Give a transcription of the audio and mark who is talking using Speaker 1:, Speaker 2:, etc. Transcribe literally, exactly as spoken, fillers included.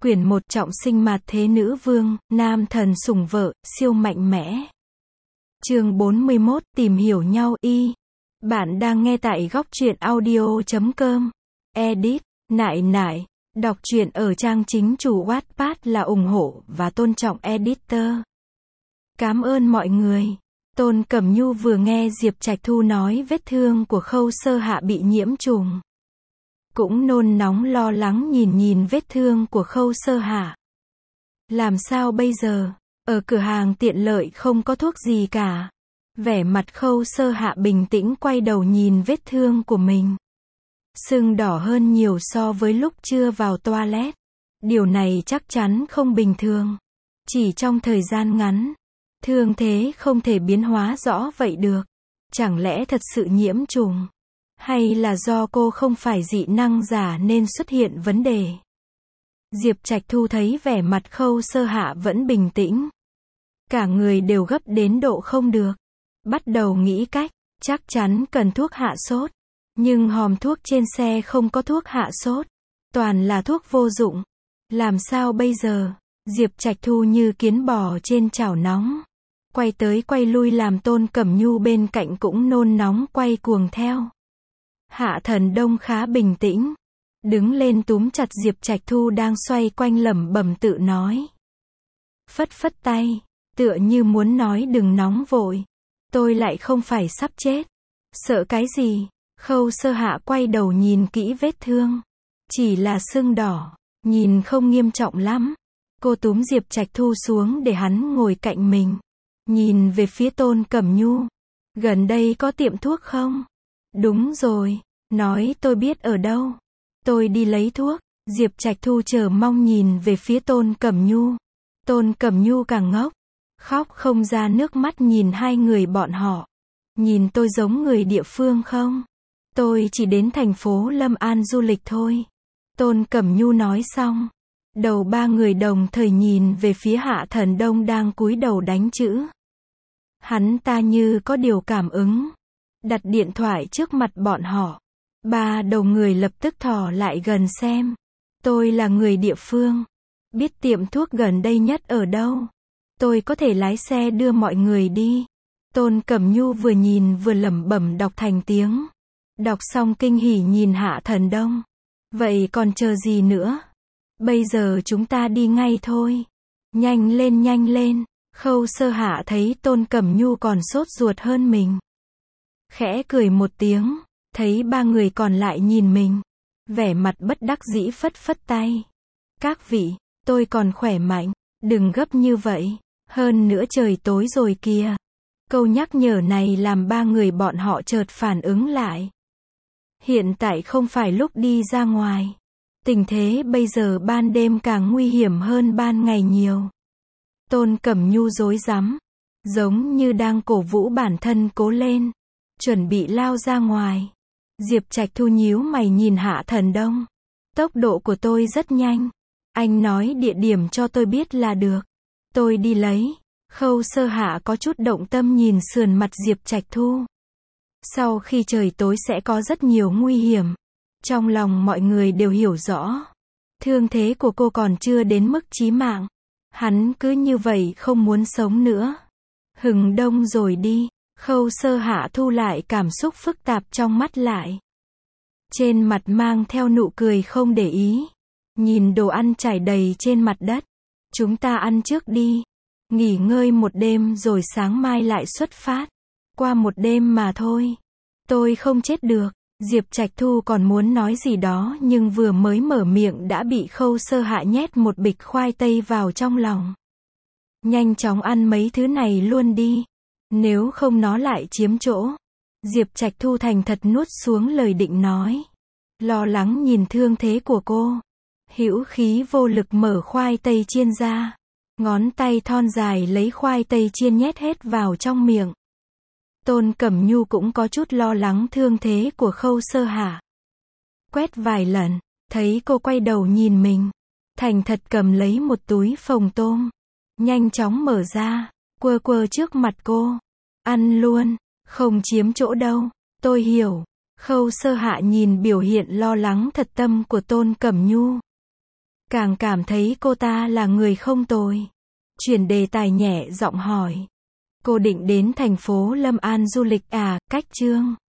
Speaker 1: Quyển một trọng sinh mạt thế nữ vương, nam thần sủng vợ, siêu mạnh mẽ. Chương bốn mươi mốt, tìm hiểu nhau y. Bạn đang nghe tại góc truyện audio chấm com. Edit, nại nại. Đọc truyện ở trang chính chủ Wattpad là ủng hộ và tôn trọng editor. Cảm ơn mọi người. Tôn Cẩm Nhu vừa nghe Diệp Trạch Thu nói vết thương của Khâu Sơ Hạ bị nhiễm trùng. Cũng nôn nóng lo lắng nhìn nhìn vết thương của Khâu Sơ Hạ. Làm sao bây giờ? Ở cửa hàng tiện lợi không có thuốc gì cả. Vẻ mặt Khâu Sơ Hạ bình tĩnh quay đầu nhìn vết thương của mình. Sưng đỏ hơn nhiều so với lúc chưa vào toilet. Điều này chắc chắn không bình thường. Chỉ trong thời gian ngắn, thương thế không thể biến hóa rõ vậy được. Chẳng lẽ thật sự nhiễm trùng? Hay là do cô không phải dị năng giả nên xuất hiện vấn đề? Diệp Trạch Thu thấy vẻ mặt Khâu Sơ Hạ vẫn bình tĩnh. Cả người đều gấp đến độ không được. Bắt đầu nghĩ cách, chắc chắn cần thuốc hạ sốt. Nhưng hòm thuốc trên xe không có thuốc hạ sốt. Toàn là thuốc vô dụng. Làm sao bây giờ? Diệp Trạch Thu như kiến bò trên chảo nóng. Quay tới quay lui làm Tôn Cẩm Nhu bên cạnh cũng nôn nóng quay cuồng theo. Hạ Thần Đông khá bình tĩnh. Đứng lên túm chặt Diệp Trạch Thu đang xoay quanh lẩm bẩm tự nói. Phất phất tay, tựa như muốn nói đừng nóng vội. Tôi lại không phải sắp chết. Sợ cái gì? Khâu Sơ Hạ quay đầu nhìn kỹ vết thương. Chỉ là sưng đỏ, nhìn không nghiêm trọng lắm. Cô túm Diệp Trạch Thu xuống để hắn ngồi cạnh mình. Nhìn về phía Tôn Cẩm Nhu. Gần đây có tiệm thuốc không? Đúng rồi, nói tôi biết ở đâu. Tôi đi lấy thuốc. Diệp Trạch Thu chờ mong nhìn về phía Tôn Cẩm Nhu. Tôn Cẩm Nhu càng ngốc. Khóc không ra nước mắt nhìn hai người bọn họ. Nhìn tôi giống người địa phương không? Tôi chỉ đến thành phố Lâm An du lịch thôi. Tôn Cẩm Nhu nói xong. Đầu ba người đồng thời nhìn về phía Hạ Thần Đông đang cúi đầu đánh chữ. Hắn ta như có điều cảm ứng. Đặt điện thoại trước mặt bọn họ. Ba đầu người lập tức thò lại gần xem. Tôi là người địa phương. Biết tiệm thuốc gần đây nhất ở đâu. Tôi có thể lái xe đưa mọi người đi. Tôn Cẩm Nhu vừa nhìn vừa lẩm bẩm đọc thành tiếng. Đọc xong kinh hỉ nhìn Hạ Thần Đông. Vậy còn chờ gì nữa? Bây giờ chúng ta đi ngay thôi. Nhanh lên nhanh lên. Khâu Sơ Hạ thấy Tôn Cẩm Nhu còn sốt ruột hơn mình. Khẽ cười một tiếng. Thấy ba người còn lại nhìn mình. Vẻ mặt bất đắc dĩ phất phất tay. Các vị, tôi còn khỏe mạnh. Đừng gấp như vậy. Hơn nữa trời tối rồi kìa. Câu nhắc nhở này làm ba người bọn họ chợt phản ứng lại. Hiện tại không phải lúc đi ra ngoài. Tình thế bây giờ ban đêm càng nguy hiểm hơn ban ngày nhiều. Tôn Cẩm Nhu rối rắm. Giống như đang cổ vũ bản thân cố lên. Chuẩn bị lao ra ngoài. Diệp Trạch Thu nhíu mày nhìn Hạ Thần Đông. Tốc độ của tôi rất nhanh. Anh nói địa điểm cho tôi biết là được. Tôi đi lấy. Khâu Sơ Hạ có chút động tâm nhìn sườn mặt Diệp Trạch Thu. Sau khi trời tối sẽ có rất nhiều nguy hiểm. Trong lòng mọi người đều hiểu rõ. Thương thế của cô còn chưa đến mức chí mạng. Hắn cứ như vậy không muốn sống nữa. Hừng đông rồi đi. Khâu Sơ Hạ thu lại cảm xúc phức tạp trong mắt lại. Trên mặt mang theo nụ cười không để ý. Nhìn đồ ăn trải đầy trên mặt đất. Chúng ta ăn trước đi. Nghỉ ngơi một đêm rồi sáng mai lại xuất phát. Qua một đêm mà thôi. Tôi không chết được. Diệp Trạch Thu còn muốn nói gì đó nhưng vừa mới mở miệng đã bị Khâu Sơ Hạ nhét một bịch khoai tây vào trong lòng. Nhanh chóng ăn mấy thứ này luôn đi. Nếu không nó lại chiếm chỗ. Diệp Trạch Thu thành thật nuốt xuống lời định nói. Lo lắng nhìn thương thế của cô. Hữu khí vô lực mở khoai tây chiên ra. Ngón tay thon dài lấy khoai tây chiên nhét hết vào trong miệng. Tôn Cẩm Nhu cũng có chút lo lắng thương thế của Khâu Sơ Hạ. Quét vài lần, thấy cô quay đầu nhìn mình. Thành thật cầm lấy một túi phồng tôm. Nhanh chóng mở ra, quơ quơ trước mặt cô. Ăn luôn, không chiếm chỗ đâu. Tôi hiểu. Khâu Sơ Hạ nhìn biểu hiện lo lắng thật tâm của Tôn Cẩm Nhu. càng cảm thấy cô ta là người không tồi. Chuyển đề tài nhẹ giọng hỏi. Cô định đến thành phố Lâm An du lịch à, cách Chương